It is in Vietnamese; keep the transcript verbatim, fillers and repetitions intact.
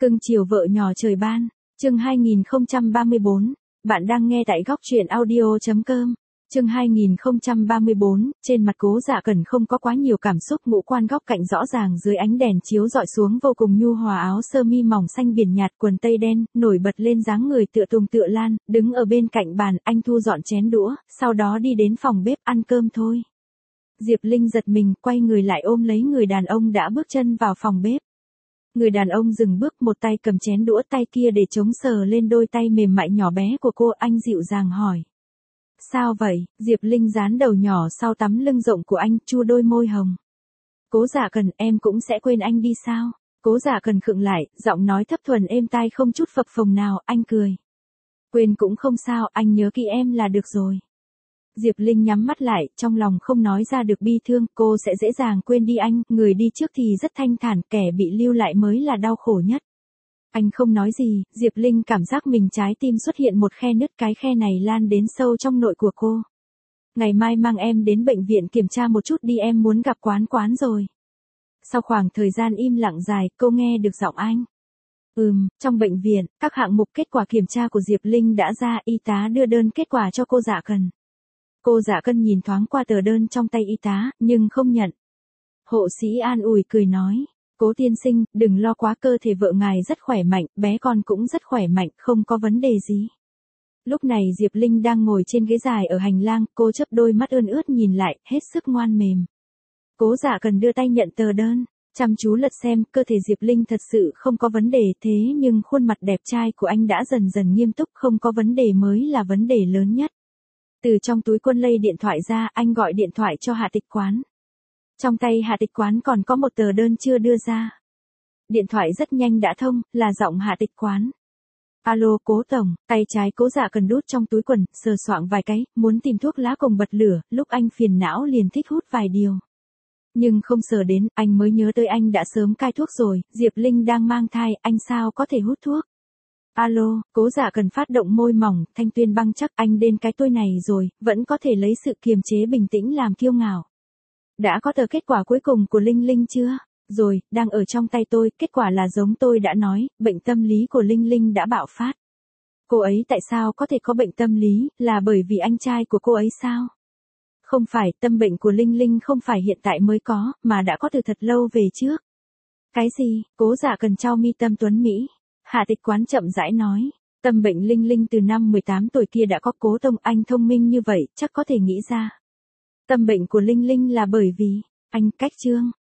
Cưng chiều vợ nhỏ trời ban, chương hai nghìn không trăm ba mươi bốn, bạn đang nghe tại góc truyện audio chấm com. Chương hai nghìn không trăm ba mươi bốn, trên mặt Cố Dạ Cần không có quá nhiều cảm xúc, ngũ quan góc cạnh rõ ràng dưới ánh đèn chiếu dọi xuống vô cùng nhu hòa, áo sơ mi mỏng xanh biển nhạt, quần tây đen, nổi bật lên dáng người tựa tùng tựa lan, đứng ở bên cạnh bàn, anh thu dọn chén đũa, sau đó đi đến phòng bếp ăn cơm thôi. Diệp Linh giật mình, quay người lại ôm lấy người đàn ông đã bước chân vào phòng bếp. Người đàn ông dừng bước, một tay cầm chén đũa, tay kia để chống sờ lên đôi tay mềm mại nhỏ bé của cô, anh dịu dàng hỏi. Sao vậy? Diệp Linh dán đầu nhỏ sau tấm lưng rộng của anh, chu đôi môi hồng. Cố Dạ Cần, em cũng sẽ quên anh đi sao? Cố Dạ Cần khựng lại, giọng nói thấp thuần êm tai không chút phập phồng nào, anh cười. Quên cũng không sao, anh nhớ kỹ em là được rồi. Diệp Linh nhắm mắt lại, trong lòng không nói ra được bi thương, cô sẽ dễ dàng quên đi anh, người đi trước thì rất thanh thản, kẻ bị lưu lại mới là đau khổ nhất. Anh không nói gì, Diệp Linh cảm giác mình trái tim xuất hiện một khe nứt, cái khe này lan đến sâu trong nội của cô. Ngày mai mang em đến bệnh viện kiểm tra một chút đi, em muốn gặp Quán Quán rồi. Sau khoảng thời gian im lặng dài, cô nghe được giọng anh. Ừm, trong bệnh viện, các hạng mục kết quả kiểm tra của Diệp Linh đã ra, y tá đưa đơn kết quả cho cô Dạ Cần. Cô Dạ Cần nhìn thoáng qua tờ đơn trong tay y tá, nhưng không nhận. Hộ sĩ an ủi cười nói. Cố tiên sinh, đừng lo quá, cơ thể vợ ngài rất khỏe mạnh, bé con cũng rất khỏe mạnh, không có vấn đề gì. Lúc này Diệp Linh đang ngồi trên ghế dài ở hành lang, cô chớp đôi mắt ươn ướt nhìn lại, hết sức ngoan mềm. Cố Dạ Cần đưa tay nhận tờ đơn, chăm chú lật xem, cơ thể Diệp Linh thật sự không có vấn đề, thế nhưng khuôn mặt đẹp trai của anh đã dần dần nghiêm túc, không có vấn đề mới là vấn đề lớn nhất. Từ trong túi quần lây điện thoại ra, anh gọi điện thoại cho Hạ Tịch Quán. Trong tay Hạ Tịch Quán còn có một tờ đơn chưa đưa ra. Điện thoại rất nhanh đã thông, là giọng Hạ Tịch Quán. Alo, Cố tổng, tay trái Cố Dạ Cần đút trong túi quần, sờ soạng vài cái, muốn tìm thuốc lá cùng bật lửa, lúc anh phiền não liền thích hút vài điều. Nhưng không sờ đến, anh mới nhớ tới anh đã sớm cai thuốc rồi, Diệp Linh đang mang thai, anh sao có thể hút thuốc. Alo, Cố Dạ Cần phát động môi mỏng, thanh tuyên băng chắc, anh đến cái tôi này rồi, vẫn có thể lấy sự kiềm chế bình tĩnh làm kiêu ngạo. Đã có tờ kết quả cuối cùng của Linh Linh chưa? Rồi, đang ở trong tay tôi, kết quả là giống tôi đã nói, bệnh tâm lý của Linh Linh đã bạo phát. Cô ấy tại sao có thể có bệnh tâm lý, là bởi vì anh trai của cô ấy sao? Không phải, tâm bệnh của Linh Linh không phải hiện tại mới có, mà đã có từ thật lâu về trước. Cái gì? Cố Dạ Cần trao mi tâm tuấn Mỹ. Hạ Tịch Quán chậm rãi nói. Tâm bệnh Linh Linh từ năm mười tám tuổi kia đã có, Cố Tông, anh thông minh như vậy, chắc có thể nghĩ ra. Tâm bệnh của Linh Linh là bởi vì, anh cách Trương,